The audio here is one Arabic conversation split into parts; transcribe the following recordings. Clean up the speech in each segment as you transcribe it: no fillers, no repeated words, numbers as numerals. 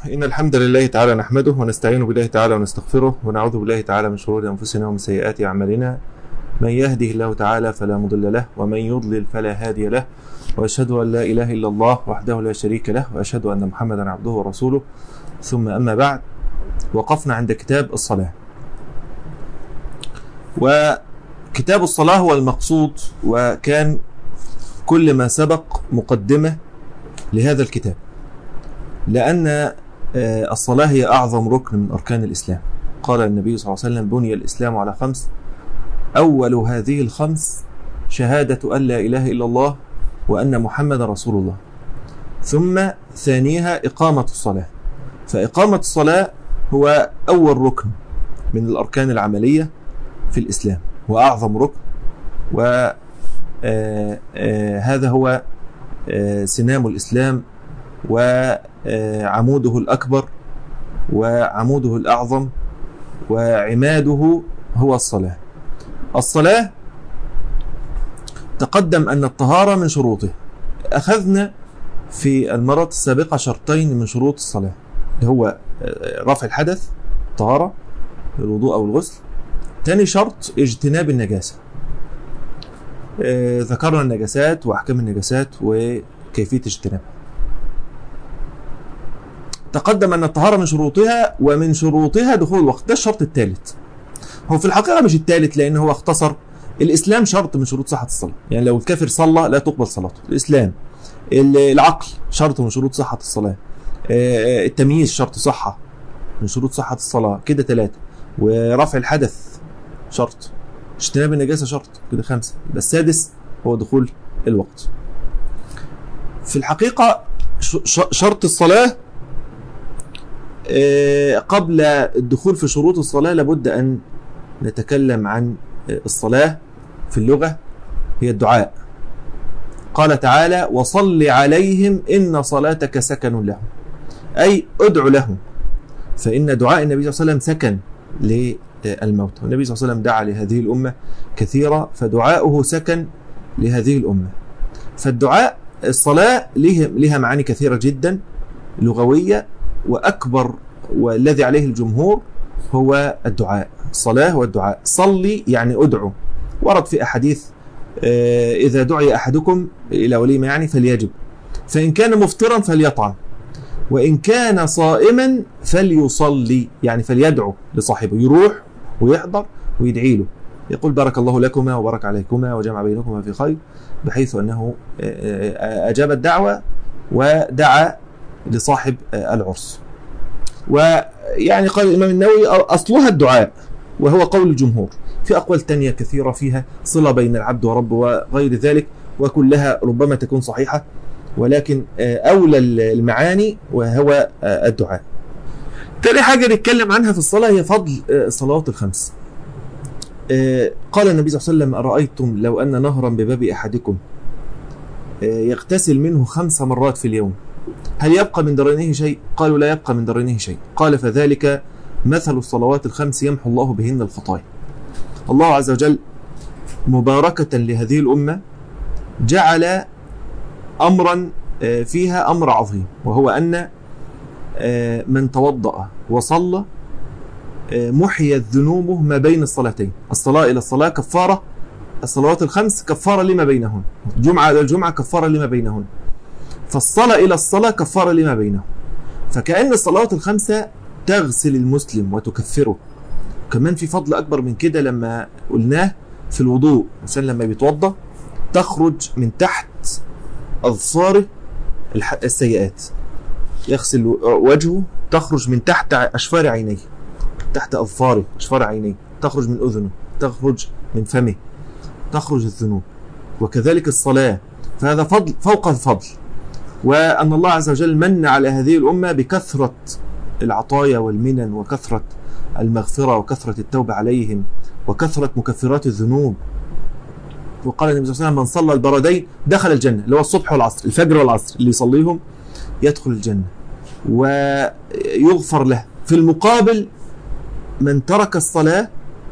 إن الحمد لله تعالى نحمده ونستعين بالله تعالى ونستغفره ونعوذ بالله تعالى من شرور أنفسنا ومن سيئات أعمالنا. من يهده الله تعالى فلا مضل له ومن يضلل فلا هادي له، وأشهد أن لا إله إلا الله وحده لا شريك له، وأشهد أن محمدا عبده ورسوله. ثم أما بعد، وقفنا عند كتاب الصلاة، وكتاب الصلاة هو المقصود، وكان كل ما سبق مقدمة لهذا الكتاب، لأن الصلاة هي أعظم ركن من أركان الإسلام. قال النبي صلى الله عليه وسلم: بني الإسلام على 5، أول هذه ال5 شهادة أن لا إله إلا الله وأن محمد رسول الله، ثم ثانيها إقامة الصلاة. فإقامة الصلاة هو أول ركن من الأركان العملية في الإسلام، وأعظم ركن، وهذا هو سنام الإسلام وعموده الأكبر وعموده الأعظم وعماده هو الصلاة. الصلاة تقدم أن الطهارة من شروطه. أخذنا في المرات السابقة شرطين من شروط الصلاة، هو رفع الحدث، طهارة، الوضوء أو الغسل. ثاني شرط اجتناب النجاسة. ذكرنا النجاسات وأحكام النجاسات وكيفية اجتنابها. تقدم أن الطهارة من شروطها، ومن شروطها دخول الوقت. ده الشرط الثالث. هو في الحقيقة مش الثالث، لأنه هو اختصر. الإسلام شرط من شروط صحة الصلاة، يعني لو الكافر صلى لا تقبل صلاته. الإسلام. العقل شرط من شروط صحة الصلاة. التمييز شرط صحة من شروط صحة الصلاة، كده 3. ورفع الحدث شرط، اجتناب النجاسة شرط، كده 5. يبقى السادس هو دخول الوقت. في الحقيقة شرط الصلاة قبل الدخول في شروط الصلاة لابد أن نتكلم عن الصلاة في اللغة. هي الدعاء. قال تعالى: وصل عليهم إن صلاتك سكن لهم، أي ادعو لهم، فإن دعاء النبي صلى الله عليه وسلم سكن للموت. والنبي صلى الله عليه وسلم دعا لهذه الأمة كثيرا، فدعاؤه سكن لهذه الأمة. فالدعاء، الصلاة لها معاني كثيرة جدا لغوية، وأكبر والذي عليه الجمهور هو الدعاء. الصلاة هو الدعاء. صلي يعني أدعو. ورد في أحاديث: إذا دعي أحدكم إلى وليمة يعني فليجب، فإن كان مفطرا فليطعم، وإن كان صائما فليصلي، يعني فليدعو لصاحبه، يروح ويحضر ويدعي له، يقول: بارك الله لكما وبارك عليكما وجمع بينكما في خير، بحيث أنه أجاب الدعوة ودعا لصاحب العرس. ويعني قال الإمام النووي: أصلها الدعاء، وهو قول الجمهور. في أقوال تانية كثيرة فيها صلة بين العبد وربه وغير ذلك، وكلها ربما تكون صحيحة، ولكن أولى المعاني وهو الدعاء. تاني حاجة نتكلم عنها في الصلاة هي فضل الصلوات ال5. قال النبي صلى الله عليه وسلم: أرأيتم لو أن نهرا بباب أحدكم يغتسل منه 5 مرات في اليوم، هل يبقى من درنه شيء؟ قالوا: لا يبقى من درنه شيء. قال: فذلك مثل الصلوات ال5 يمحو الله بهن الخطايا. الله عز وجل مباركة لهذه الأمة جعل أمرا فيها أمر عظيم، وهو أن من توضأ وصلى محيت ذنوبه ما بين الصلاتين. الصلاة إلى الصلاة كفارة، الصلوات ال5 كفارة لما بينهن، الجمعة إلى الجمعة كفارة لما بينهن، فالصلاة إلى الصلاة كفارة لما بينهم. فكأن الصلوات ال5 تغسل المسلم وتكفره. كمان في فضل أكبر من كده لما قلناه في الوضوء، عشان لما بيتوضأ تخرج من تحت أظفاره السيئات، يغسل وجهه، تخرج من تحت أشفار عينيه، تحت أظفاره أشفار عينيه، تخرج من أذنه، تخرج من فمه، تخرج الذنوب. وكذلك الصلاة، فهذا فضل فوق الفضل. وأن الله عز وجل من على هذه الأمة بكثرة العطايا والمنن، وكثرة المغفرة، وكثرة التوبة عليهم، وكثرة مكفرات الذنوب. وقال النبي صلى الله عليه وسلم: من صلى البردين دخل الجنة، اللي هو الصبح والعصر، الفجر والعصر، اللي يصليهم يدخل الجنة ويغفر له. في المقابل من ترك الصلاة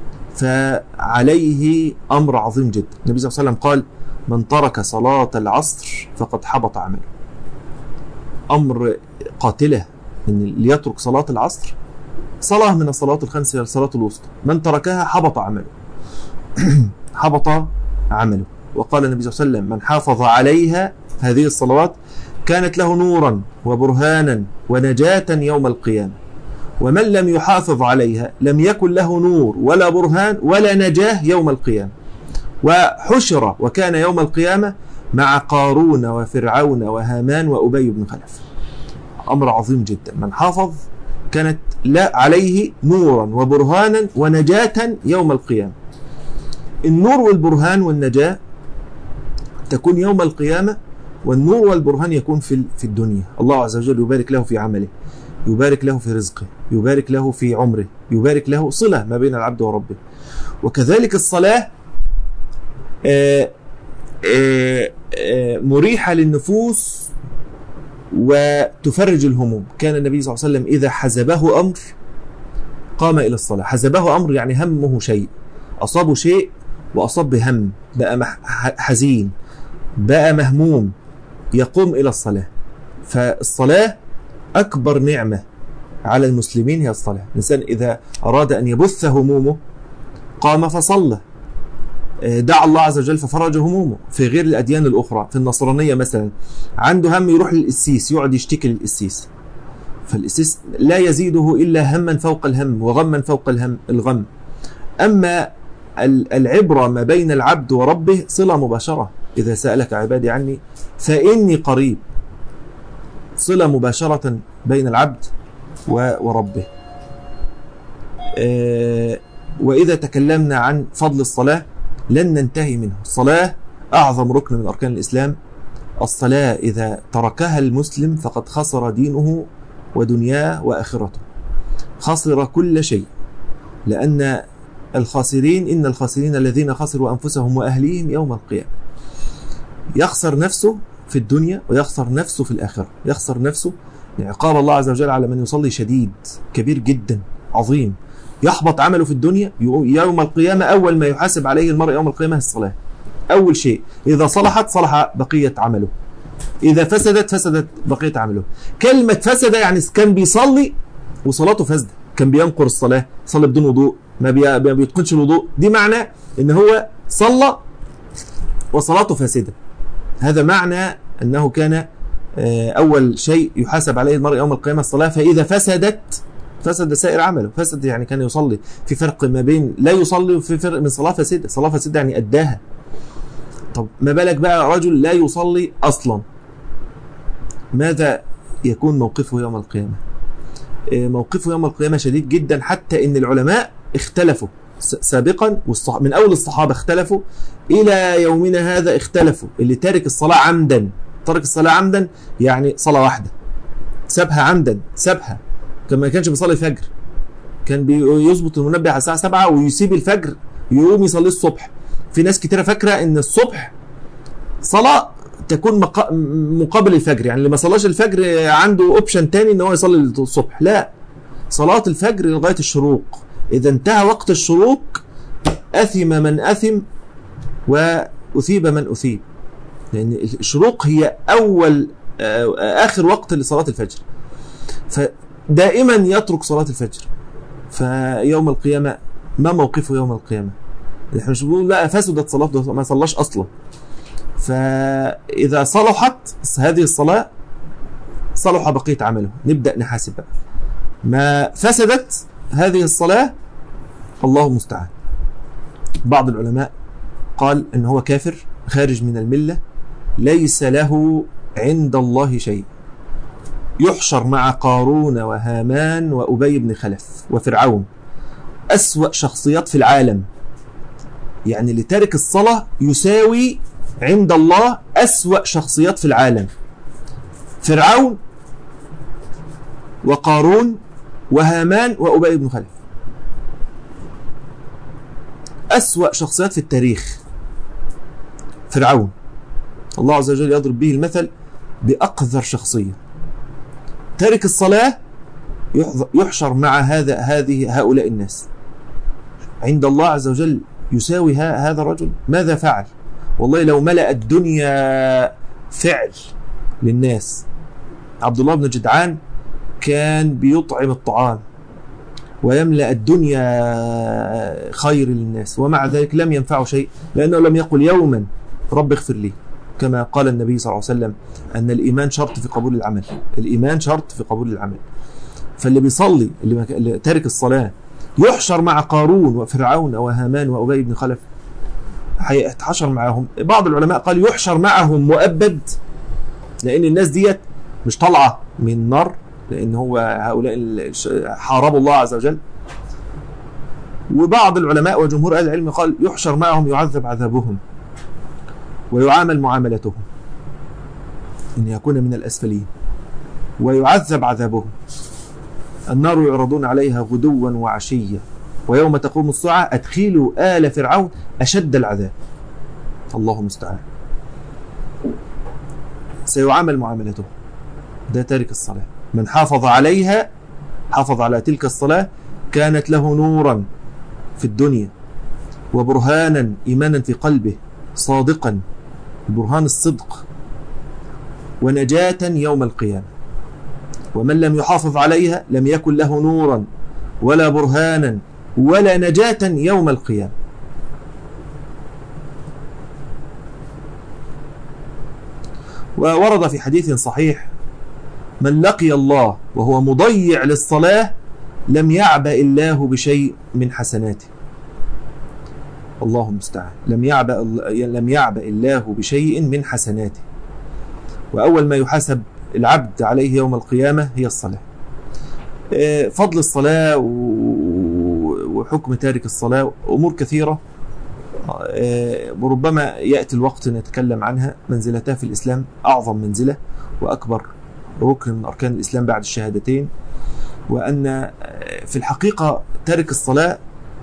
فعليه أمر عظيم جدا. النبي صلى الله عليه وسلم قال: من ترك صلاة العصر فقد حبط عمله. أمر قاتلة إن اللي يترك صلاة العصر صلاة من الصلوات الخمس هي الصلاة الوسطى، من تركها حبط عمله حبط عمله. وقال النبي صلى الله عليه وسلم: من حافظ عليها هذه الصلوات كانت له نورا وبرهانا ونجاة يوم القيامة، ومن لم يحافظ عليها لم يكن له نور ولا برهان ولا نجاة يوم القيامة، وحشر وكان يوم القيامة مع قارون وفرعون وهامان وأبي بن خلف. أمر عظيم جدا. من حافظ كانت لا عليه نورا وبرهانا ونجاة يوم القيامة. النور والبرهان والنجاة تكون يوم القيامة، والنور والبرهان يكون في الدنيا. الله عز وجل يبارك له في عمله، يبارك له في رزقه، يبارك له في عمره، يبارك له صلة ما بين العبد وربه. وكذلك الصلاة مريحة للنفوس وتفرج الهموم. كان النبي صلى الله عليه وسلم إذا حزبه أمر قام إلى الصلاة. حزبه أمر يعني همه شيء، أصابه شيء وأصاب بهم، بقى حزين، بقى مهموم، يقوم إلى الصلاة. فالصلاة أكبر نعمة على المسلمين هي الصلاة. الإنسان إذا أراد أن يبث همومه قام فصلى، دعا الله عز وجل ففرج همومه. في غير الأديان الأخرى، في النصرانية مثلا عنده هم يروح للقسيس يقعد يشتكي للقسيس، فالقسيس لا يزيده إلا هما فوق الهم وغما فوق الغم. أما العبرة ما بين العبد وربه صلة مباشرة. إذا سألك عبادي عني فإني قريب، صلة مباشرة بين العبد وربه. وإذا تكلمنا عن فضل الصلاة لن ننتهي منه. الصلاة أعظم ركن من أركان الإسلام. الصلاة إذا تركها المسلم فقد خسر دينه ودنياه وآخرته، خسر كل شيء. لأن الخاسرين إن الخاسرين الذين خسروا أنفسهم وأهليهم يوم القيامة. يخسر نفسه في الدنيا ويخسر نفسه في الآخرة. يخسر نفسه، عقاب الله عز وجل على من يصلي شديد كبير جدا عظيم. يحبط عمله في الدنيا، يوم القيامة أول ما يحاسب عليه المرء يوم القيامة الصلاة. أول شيء، إذا صلحت صلح بقية عمله، إذا فسدت فسدت بقية عمله. كلمة فسد يعني كان بيصلي وصلاته فاسدة، كان بينقر الصلاة، صلى بدون وضوء، ما بيتقنش الوضوء، دي معنى إن هو صلى وصلاته فاسدة. هذا معنى أنه كان أول شيء يحاسب عليه المرء يوم القيامة الصلاة. فإذا فسدت فسد سائر عمله. فسد يعني كان يصلي، في فرق ما بين لا يصلي وفي فرق من صلاة فاسدة. صلاة فاسدة يعني أداها. طب ما بالك بقى رجل لا يصلي أصلا، ماذا يكون موقفه يوم القيامة؟ موقفه يوم القيامة شديد جدا، حتى إن العلماء اختلفوا سابقا، من أول الصحابة اختلفوا إلى يومنا هذا اختلفوا. اللي تارك الصلاة عمدا، ترك الصلاة عمدا يعني صلاة واحدة سابها عمدا، سابها. كما كانش بيصلي الفجر، كان بيظبط المنبه على الساعة 7 ويسيب الفجر يقوم يصلي الصبح. في ناس كتيرة فاكرة ان الصبح صلاة تكون مقابل الفجر، يعني اللي ما صلاش الفجر عنده اوبشن تاني ان هو يصلي الصبح. لا، صلاة الفجر لغاية الشروق. اذا انتهى وقت الشروق اثم من اثم واثيب من اثيب، لان الشروق هي اخر وقت لصلاة الفجر. فدائما يترك صلاة الفجر. فيوم القيامة ما موقفه يوم القيامة؟ احنا مش بنقول لا فسدت صلاته، ما صلاش اصلا. فاذا صلحت هذه الصلاة صلح بقية عمله، نبدأ نحاسب بقى. ما فسدت هذه الصلاة الله المستعان. بعض العلماء قال ان هو كافر خارج من الملة، ليس له عند الله شيء، يحشر مع قارون وهامان وأبي بن خلف وفرعون، أسوأ شخصيات في العالم. يعني اللي تارك الصلاة يساوي عند الله أسوأ شخصيات في العالم. فرعون وقارون وهامان وأبي بن خلف، أسوأ شخصيات في التاريخ. فرعون الله عز وجل يضرب به المثل بأقذر شخصية. تارك الصلاة يحشر مع هؤلاء الناس. عند الله عز وجل يساوي هذا الرجل. ماذا فعل؟ والله لو ملأ الدنيا فعل للناس. عبد الله بن جدعان كان بيطعم الطعام ويملأ الدنيا خير للناس، ومع ذلك لم ينفعه شيء، لأنه لم يقل يوما رب اغفر لي، كما قال النبي صلى الله عليه وسلم أن الإيمان شرط في قبول العمل. الإيمان شرط في قبول العمل. فاللي بيصلي، اللي تارك الصلاة، يحشر مع قارون وفرعون وهامان وأبي بن خلف، هيتحشر معهم. بعض العلماء قال يحشر معهم مؤبد، لأن الناس ديت مش طالعة من النار، لأن هو هؤلاء حاربوا الله عز وجل. وبعض العلماء وجمهور أهل العلم قال يحشر معهم يعذب عذابهم ويعامل معاملتهم، إن يكون من الأسفلين، ويعذب عذابهم. النار يعرضون عليها غدوا وعشيا ويوم تقوم الساعة أدخلوا آل فرعون أشد العذاب. الله المستعان. سيعامل معاملته. ده تارك الصلاة. من حافظ عليها، حافظ على تلك الصلاة، كانت له نورا في الدنيا وبرهانا، إيمانا في قلبه صادقا، برهان الصدق، ونجاة يوم القيامة. ومن لم يحافظ عليها لم يكن له نورا ولا برهانا ولا نجاة يوم القيامة. وورد في حديث صحيح: من لقي الله وهو مضيع للصلاة لم يعبأ الله بشيء من حسناته. الله المستعان. لم يعبأ الله بشيء من حسناته. وأول ما يحاسب العبد عليه يوم القيامة هي الصلاة. فضل الصلاة وحكم تارك الصلاة أمور كثيرة، وربما يأتي الوقت نتكلم عنها. منزلتها في الإسلام أعظم منزلة وأكبر ركن من أركان الإسلام بعد الشهادتين، وأن في الحقيقة تارك الصلاة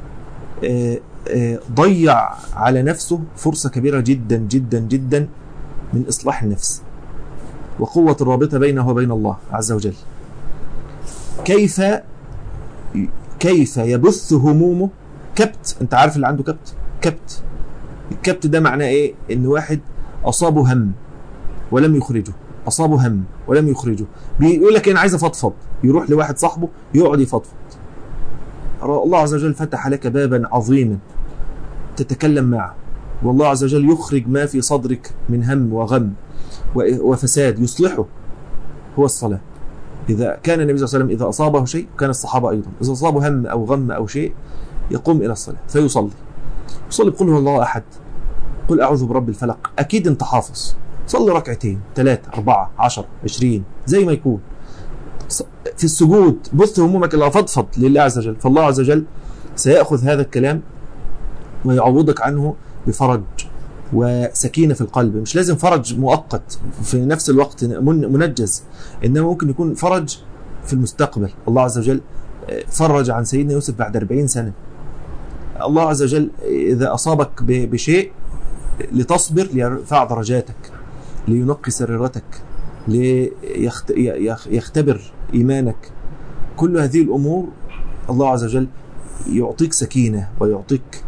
ضيع على نفسه فرصة كبيرة جدا جدا جدا من إصلاح النفس وقوة الرابطة بينه وبين الله عز وجل. كيف يبث همومه كبت. انت عارف اللي عنده كبت. الكبت ده معناه ايه؟ ان واحد اصابه هم ولم يخرجه، اصابه هم ولم يخرجه، بيقول لك انا عايز افضفض، يروح لواحد صاحبه يقعد يفضفض. الله عز وجل فتح لك بابا عظيما تتكلم معه، والله عز وجل يخرج ما في صدرك من هم وغم وفساد، يصلحه. هو الصلاة. إذا كان النبي صلى الله عليه وسلم إذا أصابه شيء، كان الصحابة أيضا إذا أصابه هم أو غم أو شيء يقوم إلى الصلاة فيصلي بقل هو الله أحد، قل أعوذ برب الفلق. أكيد أنت حافظ، صلي ركعتين 3 4 10 20 زي ما يكون. في السجود بث همومك إلى فضفض لله عز وجل، فالله عز وجل سيأخذ هذا الكلام ويعوضك عنه بفرج وسكينة في القلب. مش لازم فرج مؤقت في نفس الوقت منجز، إنما ممكن يكون فرج في المستقبل. الله عز وجل فرج عن سيدنا يوسف بعد 40 سنة. الله عز وجل إذا أصابك بشيء لتصبر ليرفع درجاتك، لينقي سريرتك، ليختبر إيمانك. كل هذه الأمور الله عز وجل يعطيك سكينة ويعطيك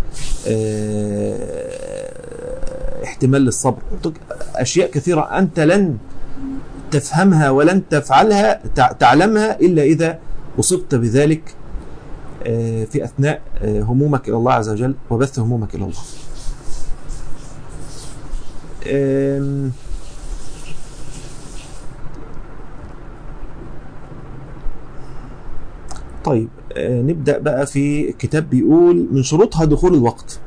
احتمال للصبر، يعطيك أشياء كثيرة أنت لن تفهمها ولن تفعلها تعلمها إلا إذا أصبت بذلك في أثناء همومك إلى الله عز وجل وبث همومك إلى الله. طيب نبدأ بقى في الكتاب. بيقول من شروطها دخول الوقت.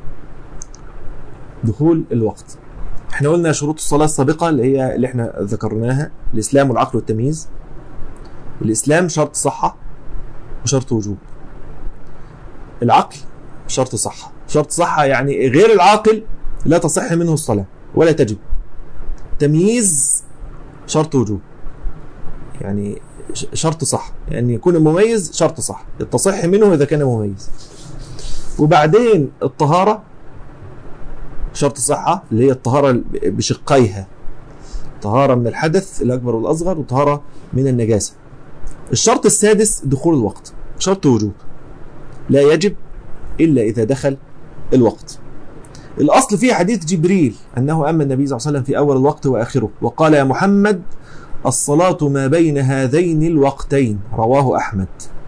دخول الوقت. احنا قلنا شروط الصلاة السابقة اللي احنا ذكرناها: الإسلام والعقل والتمييز. الإسلام شرط صحة وشرط وجوب. العقل شرط صحة. شرط صحة يعني غير العاقل لا تصح منه الصلاة ولا تجب. تمييز شرط وجوب، يعني شرط صح، يعني يكون مميز شرط صح، تصح منه إذا كان مميز. وبعدين الطهارة شرط صحة، اللي هي الطهارة بشقيها: طهارة من الحدث الأكبر والأصغر، وطهارة من النجاسة. الشرط السادس دخول الوقت، شرط وجوب، لا يجب إلا إذا دخل الوقت. الأصل فيه حديث جبريل أنه أما النبي صلى الله عليه وسلم في أول الوقت وآخره وقال: يا محمد الصلاة ما بين هذين الوقتين، رواه أحمد.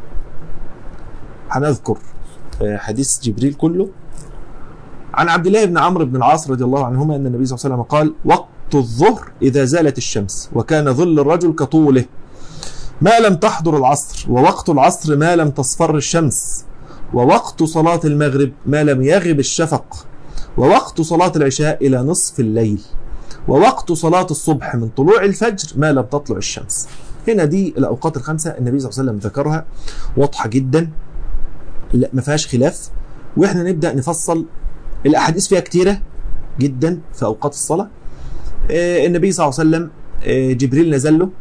هنذكر حديث جبريل كله. عن عبد الله بن عمرو بن العاص رضي الله عنهما أن النبي صلى الله عليه وسلم قال: وقت الظهر إذا زالت الشمس وكان ظل الرجل كطوله ما لم تحضر العصر، ووقت العصر ما لم تصفر الشمس، ووقت صلاة المغرب ما لم يغب الشفق، ووقت صلاة العشاء إلى نصف الليل، ووقت صلاة الصبح من طلوع الفجر ما لم تطلع الشمس. هنا دي الأوقات الخمسة النبي صلى الله عليه وسلم ذكرها، واضحة جدا، لا ما فيهاش خلاف. وإحنا نبدأ نفصل. الأحاديث فيها كتيرة جدا في أوقات الصلاة. النبي صلى الله عليه وسلم جبريل نزل له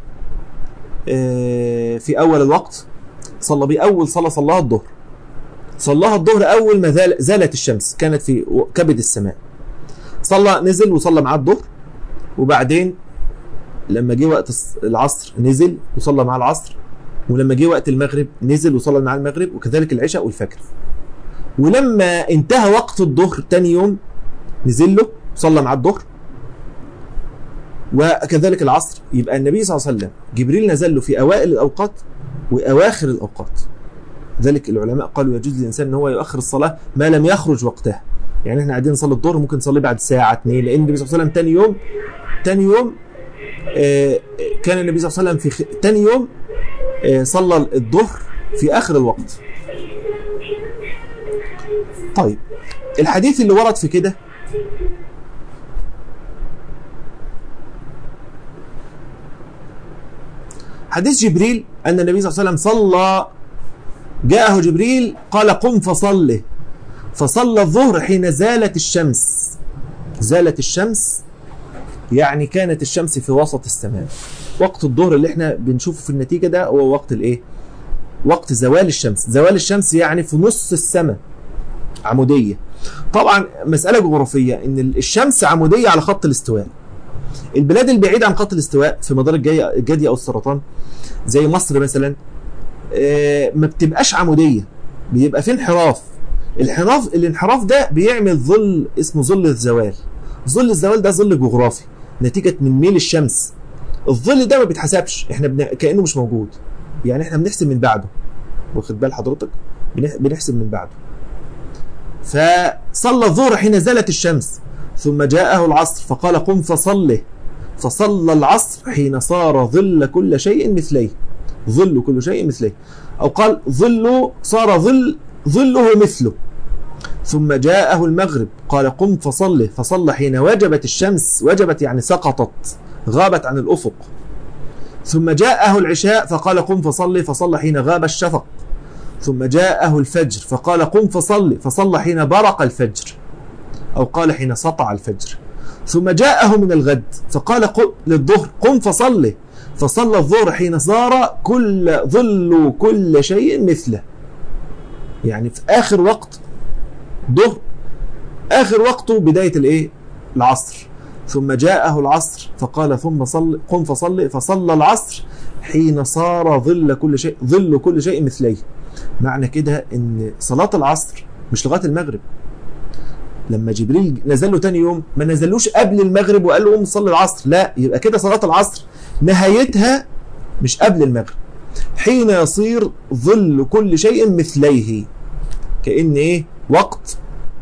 في أول الوقت، صلى بيه أول صلاة صلاها الظهر. صلاها الظهر أول ما زالت الشمس، كانت في كبد السماء. نزل وصلى معاه الظهر، وبعدين لما جه وقت العصر نزل وصلى معاه العصر، ولما جه وقت المغرب نزل وصلى معاه المغرب، وكذلك العشاء والفجر. ولما انتهى وقت الظهر تاني يوم نزل له وصلى معاه الظهر، وكذلك العصر. يبقى النبي صلى الله عليه وسلم جبريل نزل له في أوائل الأوقات وأواخر الأوقات. ذلك العلماء قالوا يجوز للإنسان أن هو يؤخر الصلاة ما لم يخرج وقتها. يعني احنا قاعدين نصلي الظهر ممكن نصلي بعد ساعة 2، لأن النبي صلى الله عليه وسلم تاني يوم كان النبي صلى الله عليه وسلم في تاني يوم صلى الظهر في آخر الوقت. طيب الحديث اللي ورد في كده حديث جبريل أن النبي صلى الله عليه وسلم جاءه جبريل قال: قم فصله، فصلى الظهر حين زالت الشمس. زالت الشمس يعني كانت الشمس في وسط السماء. وقت الظهر اللي احنا بنشوفه في النتيجة ده هو وقت الايه؟ وقت زوال الشمس. زوال الشمس يعني في نص السماء عمودية. طبعا مسألة جغرافية ان الشمس عمودية على خط الاستواء. البلاد البعيدة عن خط الاستواء في مدار الجدي او السرطان زي مصر مثلا ما بتبقاش عمودية، بيبقى في انحراف. الانحراف ده بيعمل ظل اسمه ظل الزوال. ظل الزوال ده ظل جغرافي نتيجة من ميل الشمس. الظل ده ما بيتحسبش، احنا كأنه مش موجود، يعني احنا بنحسب من بعده. واخد بال حضرتك؟ بنحسب من بعده. فصلى الظهر حين زالت الشمس، ثم جاءه العصر فقال: قم فصله، فصلى العصر حين صار ظل كل شيء مثليه. ظل كل شيء مثليه، أو قال صار ظله مثله. ثم جاءه المغرب قال: قم فصله، فصلى حين وجبت الشمس. وجبت يعني سقطت، غابت عن الأفق. ثم جاءه العشاء فقال: قم فصلي، فصلى حين غاب الشفق. ثم جاءه الفجر فقال: قم فصلي، فصلى حين برق الفجر، أو قال حين سطع الفجر. ثم جاءه من الغد فقال للظهر: قم فصلي، فصلى الظهر حين صار ظل كل شيء مثله. يعني في آخر وقت ظهر، آخر وقته بداية العصر. ثم جاءه العصر فقال: قم فصلي، فصلى العصر حين صار ظل كل شيء مثليه. معنى كده ان صلاة العصر مش لغاية المغرب. لما جبريل نزل له تاني يوم ما نزلوش قبل المغرب وقال له قوم صلي العصر، لا، يبقى كده صلاة العصر نهايتها مش قبل المغرب، حين يصير ظل كل شيء مثليه، كأن وقت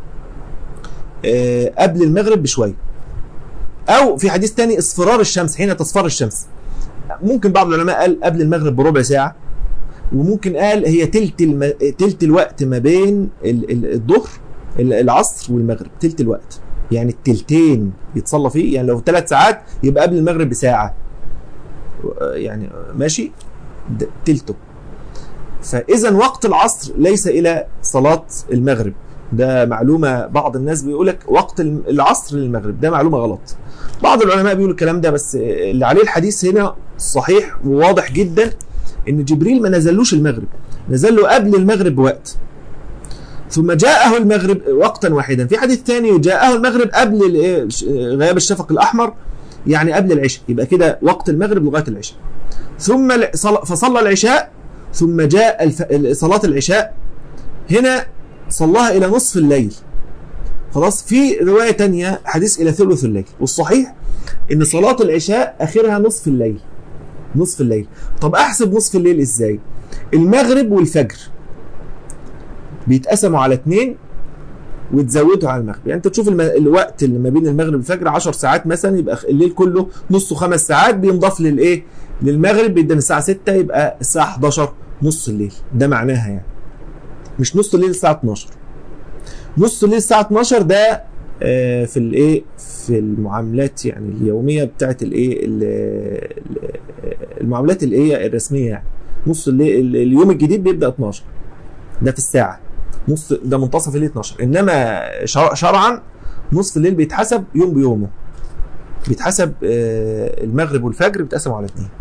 قبل المغرب بشوية. او في حديث تاني اصفرار الشمس، حين تصفر الشمس. ممكن بعض العلماء قال قبل المغرب بربع ساعة، وممكن قال هي تلت الوقت ما بين الظهر العصر والمغرب، تلت الوقت، يعني التلتين يتصلى فيه. يعني لو 3 ساعات يبقى قبل المغرب بساعة، يعني ماشي تلته. فإذا وقت العصر ليس إلى صلاة المغرب، ده معلومة. بعض الناس بيقولك وقت العصر للمغرب، ده معلومة غلط. بعض العلماء بيقولوا الكلام ده، بس اللي عليه الحديث هنا صحيح وواضح جدا ان جبريل ما نزلوش المغرب، نزل له قبل المغرب بوقت. ثم جاءه المغرب وقتا واحدا. في حديث ثاني جاءه المغرب قبل غياب الشفق الأحمر، يعني قبل العشاء، يبقى كده وقت المغرب لغاية العشاء. ثم فصلى العشاء، ثم جاء صلاة العشاء، هنا صلاها إلى نصف الليل. خلاص. في رواية تانية حديث إلى ثلث الليل، والصحيح إن صلاة العشاء آخرها نصف الليل، نصف الليل. طب احسب نصف الليل ازاي؟ المغرب والفجر بيتقسموا على 2 وتزودوا على المغرب. يعني انت تشوف الوقت اللي ما بين المغرب والفجر 10 ساعات مثلا، يبقى الليل كله نصه 5 ساعات، بينضاف للايه؟ للمغرب، بيدن الساعه 6، يبقى الساعه 11 نص الليل. ده معناها يعني مش نص الليل الساعه 12. نص الليل الساعه 12 ده في الايه، في المعاملات يعني اليوميه بتاعت الايه، المعاملات اللي هي الرسميه يعني. نص الليل اليوم الجديد بيبدا 12، ده في الساعه. نص ده منتصف الليل 12. انما شرعا نصف الليل بيتحسب يوم بيومه، بيتحسب المغرب والفجر بيتقسموا على 2.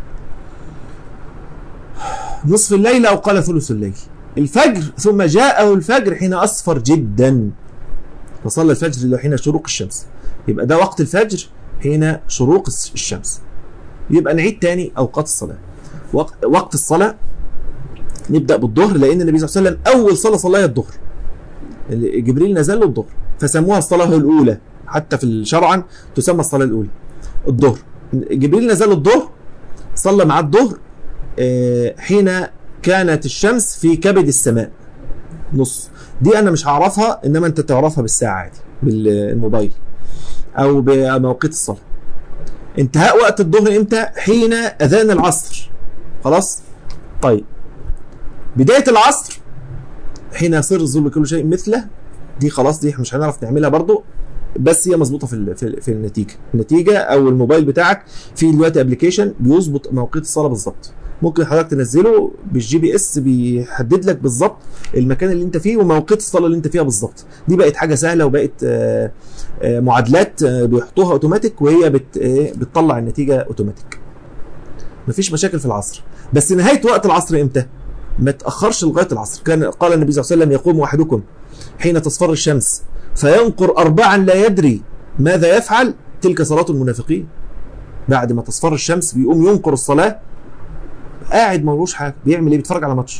نصف الليل او قال ثلث الليل. الفجر ثم جاءه الفجر حين اصفر جدا، فصلى الفجر حين شروق الشمس، يبقى ده وقت الفجر حين شروق الشمس. يبقى نعيد تاني اوقات الصلاه. وقت الصلاه نبدا بالظهر، لان النبي صلى الله عليه وسلم اول صلاه صلاها الظهر، جبريل نزل له الظهر فسموها الصلاه الاولى، حتى في شرعا تسمى الصلاه الاولى الظهر. جبريل نزل الظهر، صلى مع الظهر حين كانت الشمس في كبد السماء نص. دي انا مش هعرفها، انما انت تعرفها بالساعه عادي بالموبايل او بموقيت الصلاه. انتهاء وقت الظهر امتى؟ حين اذان العصر. خلاص. طيب بدايه العصر حين يصير الظل كل شيء مثله، دي خلاص دي مش هنعرف نعملها برضو، بس هي مظبوطه في النتيجه او الموبايل بتاعك في دلوقتي ابلكيشن بيظبط موقيت الصلاه بالظبط. ممكن حضرتك تنزله بالجي بي اس، بيحدد لك بالظبط المكان اللي انت فيه وموقيت الصلاه اللي انت فيها بالظبط. دي بقت حاجه سهله، وبقت معادلات بيحطوها اوتوماتيك، وهي بتطلع النتيجه اوتوماتيك. مفيش مشاكل في العصر. بس نهايه وقت العصر امتى؟ ما تاخرش لغايه العصر. قال النبي صلى الله عليه وسلم: يقوم احدكم حين تصفر الشمس فينقر 4 لا يدري ماذا يفعل، تلك صلاه المنافقين. بعد ما تصفر الشمس بيقوم ينقر الصلاه، قاعد ملوش حاجه، بيعمل ايه؟ بيتفرج على ماتش،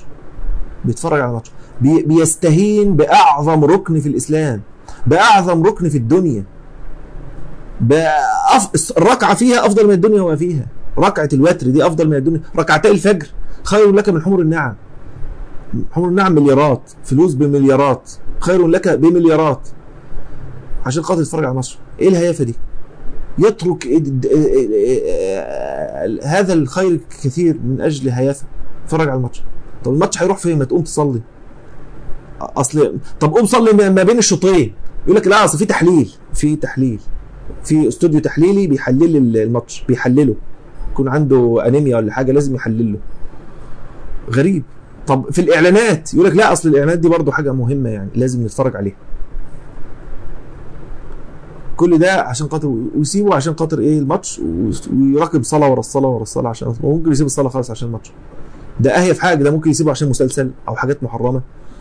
بيستهين باعظم ركن في الاسلام، باعظم ركن في الدنيا، الركعه فيها افضل من الدنيا وما فيها. ركعه الوتر دي افضل من الدنيا. ركعتي الفجر خير لك من حمر النعم. حمر النعم مليارات، فلوس بمليارات، خير لك بمليارات، عشان خاطر تتفرج على ماتش. ايه الهيافه دي؟ يترك هذا الخير الكثير من اجل هيافه، اتفرج على الماتش. طب الماتش هيروح فين؟ ما تقوم تصلي. طب قوم صلي ما بين الشوطين. يقول لك لا، اصل في تحليل، في استوديو تحليلي بيحلل الماتش، بيحلله، يكون عنده انيميا ولا حاجه لازم يحلله. غريب. طب في الاعلانات يقول لك لا، اصل الاعلانات دي برضو حاجه مهمه يعني لازم نتفرج عليها. كل ده عشان خاطر، ويسيبه عشان خاطر ايه؟ الماتش، ويراقب صلاه ورا الصلاه ورا الصلاه، عشان ممكن يسيب الصلاه خالص عشان الماتش. ده اهيف حاجه، ده ممكن يسيبه عشان مسلسل او حاجات محرمه.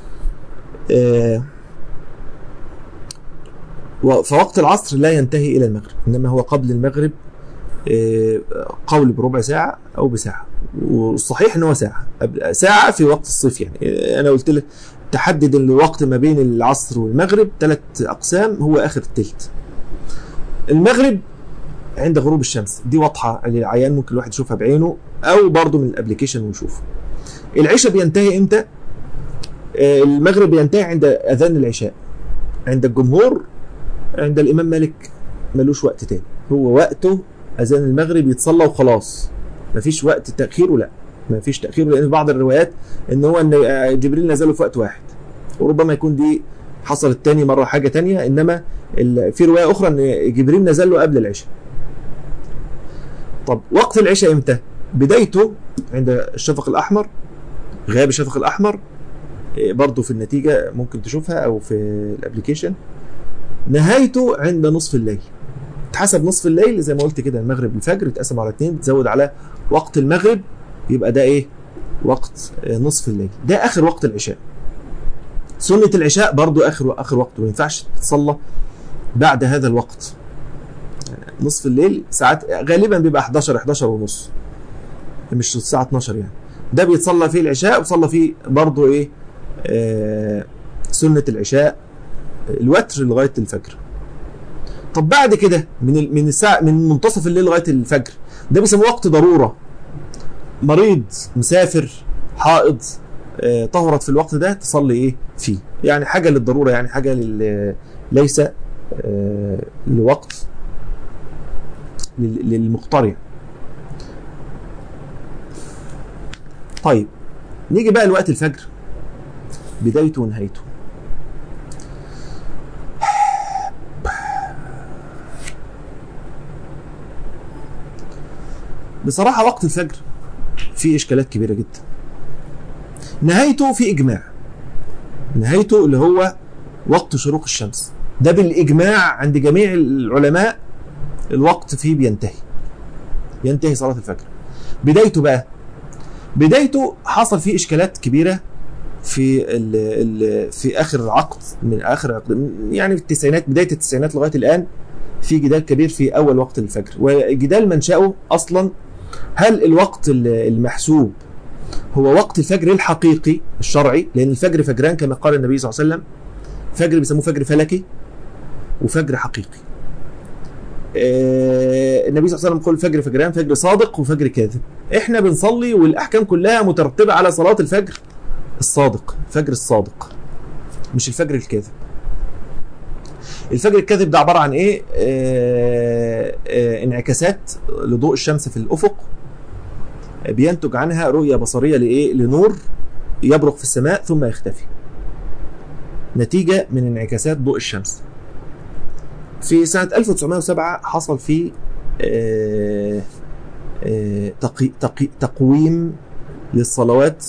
فوقت العصر لا ينتهي الى المغرب، انما هو قبل المغرب قول بربع ساعه او بساعه، والصحيح ان هو ساعه في وقت الصيف. يعني انا قلت لك تحدد الوقت ما بين العصر والمغرب 3 أقسام، هو اخر الثلث. المغرب عند غروب الشمس، دي واضحه للعيان، ممكن الواحد يشوفها بعينه او برضه من الابلكيشن ويشوف. العشاء بينتهي امتى؟ المغرب بينتهي عند اذان العشاء عند الجمهور. عند الامام مالك ملوش وقت تاني، هو وقته اذان المغرب يتصلى وخلاص، مفيش وقت تاخيره. لا مفيش تاخيره، لان بعض الروايات ان هو ان جبريل نزله في وقت واحد، وربما يكون دي حصلت تاني مره حاجه تانيه، انما في روايه اخرى ان جبريل نزل له قبل العشاء. طب وقت العشاء امتى؟ بدايته عند الشفق الاحمر، غياب الشفق الاحمر، برضه في النتيجه ممكن تشوفها او في الابلكيشن. نهايته عند نصف الليل، تحسب نصف الليل زي ما قلت كده، المغرب الفجر يتقسم على 2، تزود على وقت المغرب، يبقى ده ايه؟ وقت نصف الليل. ده اخر وقت العشاء. سنة العشاء برضو اخر وقت، ما ينفعش تصلى بعد هذا الوقت. نصف الليل ساعات غالبا بيبقى 11 ونص، مش الساعة 12 يعني. ده بيتصلى فيه العشاء، وصلى فيه برضو ايه؟ سنة العشاء الوتر لغاية الفجر. طب بعد كده من الساعة، من منتصف الليل لغاية الفجر، ده بيسموه وقت ضرورة. مريض، مسافر، حائض، طهرت في الوقت ده تصلي ايه فيه، يعني حاجه للضروره، يعني حاجه ليس لوقت للمقترع. طيب نيجي بقى لوقت الفجر، بدايته ونهايته. بصراحة وقت الفجر فيه إشكالات كبيرة جدا. نهايته في إجماع، نهايته اللي هو وقت شروق الشمس، ده بالإجماع عند جميع العلماء الوقت فيه ينتهي صلاة الفجر. بدايته بقى، بدايته حصل فيه إشكالات كبيرة في آخر عقد، من آخر عقد يعني في التسعينات، بداية التسعينات لغاية الآن في جدال كبير في أول وقت الفجر، وجدال منشأه أصلا هل الوقت المحسوب هو وقت الفجر الحقيقي الشرعي، لأن الفجر فجران كما قال النبي صلى الله عليه وسلم، فجر بيسموه فجر فلكي وفجر حقيقي. النبي صلى الله عليه وسلم قال الفجر فجران، فجر صادق وفجر كاذب. احنا بنصلي والأحكام كلها مترتبة على صلاة الفجر الصادق، فجر الصادق مش الفجر الكاذب. الفجر الكاذب ده عبارة عن ايه؟ انعكاسات لضوء الشمس في الأفق، بينتج عنها رؤية بصرية لإيه؟ لنور يبرق في السماء ثم يختفي، نتيجة من انعكاسات ضوء الشمس. في سنة 1907 حصل فيه تقويم للصلوات،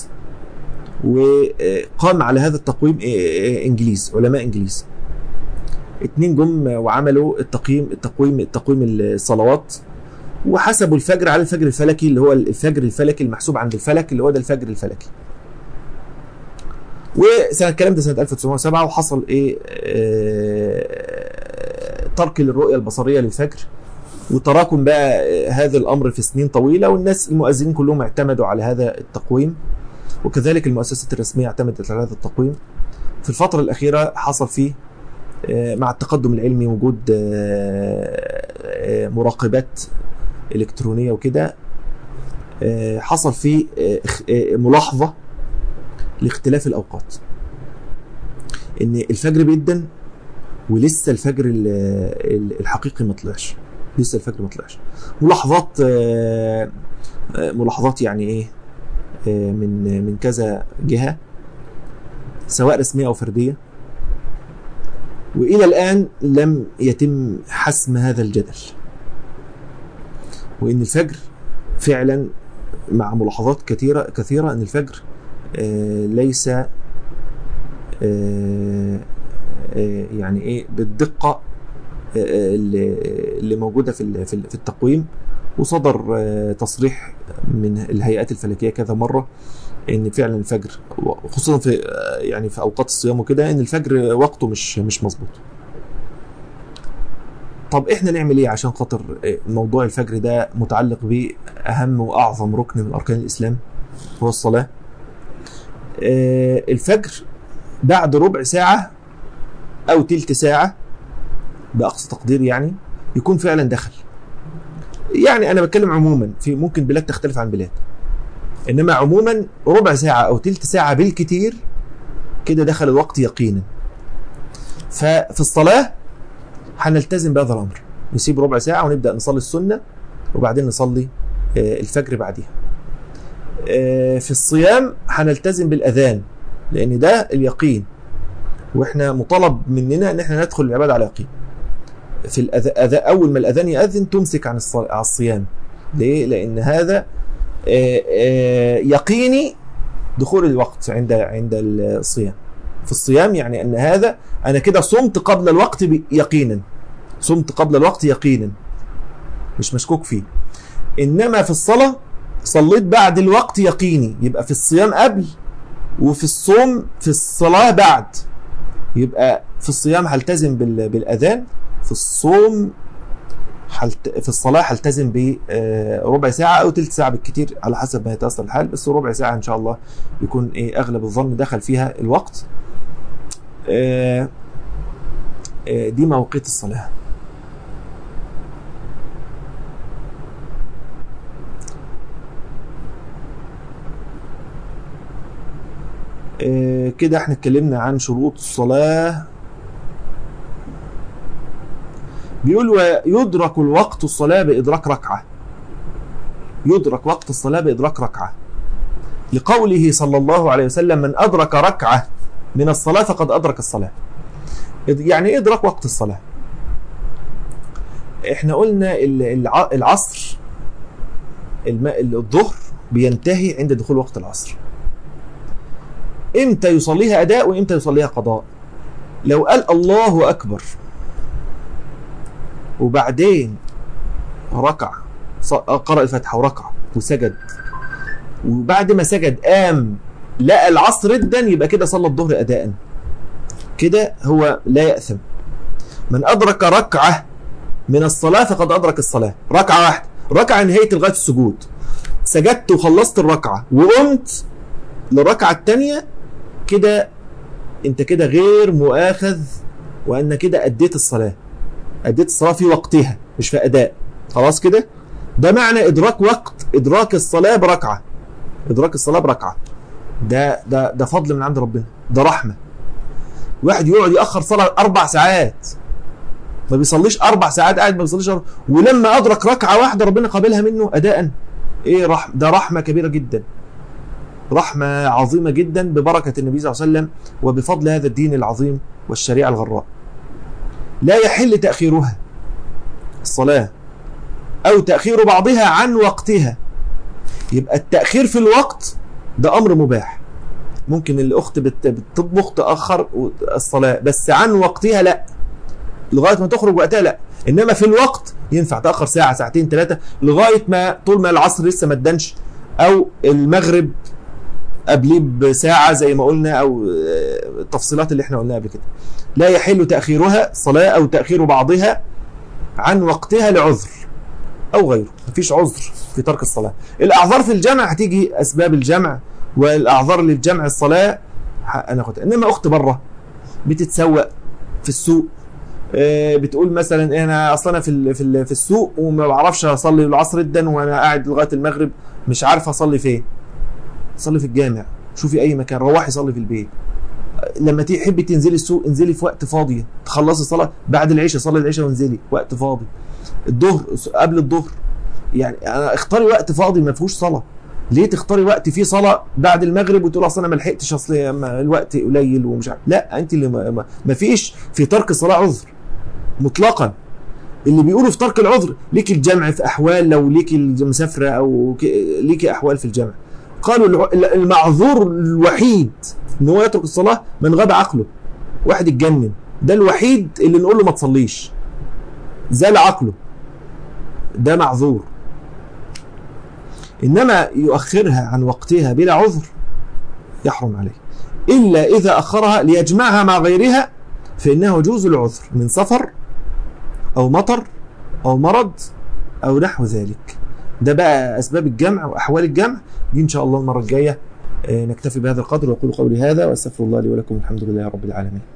وقام على هذا التقويم إنجليز، علماء إنجليز 2 جم وعملوا التقويم الصلوات، وحسبوا الفجر على الفجر الفلكي اللي هو الفجر الفلكي المحسوب عند الفلك اللي هو ده الفجر الفلكي. وسنة الكلام ده سنة 1907، وحصل ايه؟ ترك للرؤية البصرية للفجر، وتراكم بقى هذا الأمر في سنين طويلة، والناس المؤذنين كلهم اعتمدوا على هذا التقويم، وكذلك المؤسسات الرسمية اعتمدت على هذا التقويم. في الفترة الأخيرة حصل فيه مع التقدم العلمي وجود مراقبات إلكترونية وكده، حصل فيه ملاحظة لاختلاف الأوقات، إن الفجر بيدن ولسه الفجر الحقيقي ما طلعش، لسه الفجر ما طلعش. ملاحظات يعني إيه؟ من كذا جهة سواء رسمية أو فردية، وإلى الآن لم يتم حسم هذا الجدل، وإن الفجر فعلا مع ملاحظات كثيرة أن الفجر ليس يعني إيه بالدقة اللي موجودة في التقويم. وصدر تصريح من الهيئات الفلكية كذا مرة ان فعلا الفجر، خصوصا في يعني في اوقات الصيام وكده، ان الفجر وقته مش مظبوط. طب احنا نعمل ايه عشان خاطر موضوع الفجر ده متعلق باهم واعظم ركن من اركان الاسلام هو الصلاة. الفجر بعد ربع ساعة او تلت ساعة باقصى تقدير يعني يكون فعلا دخل. يعني انا بتكلم عموما، في ممكن بلاد تختلف عن بلاد، انما عموما ربع ساعة او تلت ساعة بالكتير كده دخل الوقت يقينا. ففي الصلاة هنلتزم بهذا الامر، نسيب ربع ساعة ونبدأ نصلي السنة وبعدين نصلي الفجر بعدها. في الصيام هنلتزم بالاذان، لان ده اليقين، واحنا مطالب مننا ان احنا ندخل العبادة على يقين. في اول ما الاذان يأذن تمسك عن الصيام. ليه؟ لان هذا يقيني دخول الوقت عند الصيام. في الصيام يعني ان هذا انا كده صمت قبل الوقت يقينا، صمت قبل الوقت يقينا مش مشكوك فيه. انما في الصلاة صليت بعد الوقت يقيني، يبقى في الصيام قبل، وفي الصوم في الصلاة بعد. يبقى في الصيام هلتزم بالاذان، في الصوم في الصلاة هلتزم بربع ساعة أو تلت ساعة بالكتير على حسب ما يتأثر الحال، بس ربع ساعة إن شاء الله يكون أغلب الظن دخل فيها الوقت. دي مواقيت الصلاة. كده احنا اتكلمنا عن شروط الصلاة. بيقول ويدرك الوقت الصلاة بإدراك ركعة. يدرك وقت الصلاة بإدراك ركعة، لقوله صلى الله عليه وسلم من أدرك ركعة من الصلاة فقد أدرك الصلاة. يعني ايه إدراك وقت الصلاة؟ احنا قلنا العصر الظهر بينتهي عند دخول وقت العصر. امتى يصليها أداء وامتى يصليها قضاء؟ لو قال الله أكبر وبعدين ركع، قرأ الفاتحة وركع وسجد، وبعد ما سجد قام لقى العصر ردا، يبقى كده صلى الظهر أداء، كده هو لا يأثم. من أدرك ركعة من الصلاة فقد أدرك الصلاة. ركعة واحدة، ركعة نهاية لغاية السجود، سجدت وخلصت الركعة وقمت للركعة الثانية، كده انت كده غير مؤاخذ، وأن كده أديت الصلاة. أديت الصلاة في وقتها مش في أداء. خلاص كده، ده معنى إدراك وقت، إدراك الصلاة بركعة. إدراك الصلاة بركعة ده فضل من عند ربنا، ده رحمة. واحد يقعد يأخر صلاة 4 ساعات، ما بيصليش 4 ساعات قاعد ما بيصليش، ولما أدرك ركعة واحدة ربنا قابلها منه أداء. إيه ده رحمة كبيرة جدا، رحمة عظيمة جدا ببركة النبي صلى الله عليه وسلم وبفضل هذا الدين العظيم والشريعة الغراء. لا يحل تأخيرها الصلاة أو تأخير بعضها عن وقتها. يبقى التأخير في الوقت ده أمر مباح، ممكن الأخت بتطبخ تأخر الصلاة، بس عن وقتها لا، لغاية ما تخرج وقتها لا. إنما في الوقت ينفع تأخر ساعة ساعتين 3 لغاية ما طول ما العصر لسه ما ادنش، أو المغرب قبليه بساعة زي ما قلنا، أو التفصيلات اللي احنا قلناها قبل كده. لا يحل تأخيرها صلاة أو تأخير بعضها عن وقتها لعذر أو غيره. مفيش عذر في ترك الصلاة. الأعذار في الجمع هتيجي أسباب الجمع، والأعذار للجمع الصلاة هناخدها. إنما أخت بره بتتسوق في السوق، بتقول مثلا أنا أصلا في السوق وما بعرفش أصلي العصر جدا، وأنا قاعد لغاية المغرب مش عارف أصلي فين. صلي في الجامع، شوفي أي مكان، روحي صلي في البيت. لما تحبي تنزلي السوق انزلي في وقت فاضي، تخلصي الصلاة بعد العشاء، صلي العشاء وانزلي وقت فاضي. الظهر قبل الظهر، يعني انا اختاري وقت فاضي ما فيهوش صلاة. ليه تختاري وقت فيه صلاة بعد المغرب وتقول اصل انا ما لحقتش، اصل الوقت قليل ومش عارف؟ لا، انت اللي ما فيش في ترك الصلاة عذر مطلقا. اللي بيقولوا في ترك العذر ليك الجمع في احوال، لو ليك المسافرة او ليك احوال في الجمع. قالوا المعذور الوحيد ان هو يترك الصلاة من غاب عقله، واحد اتجنن، ده الوحيد اللي نقول له ما تصليش، زال عقله، ده معذور. انما يؤخرها عن وقتها بلا عذر يحرم عليه، الا اذا اخرها ليجمعها مع غيرها فانه يجوز العذر من سفر او مطر او مرض او نحو ذلك. ده بقى اسباب الجمع واحوال الجمع دي ان شاء الله المره الجايه. نكتفي بهذا القدر، واقول قولي هذا واستغفر الله لي ولكم، الحمد لله رب العالمين.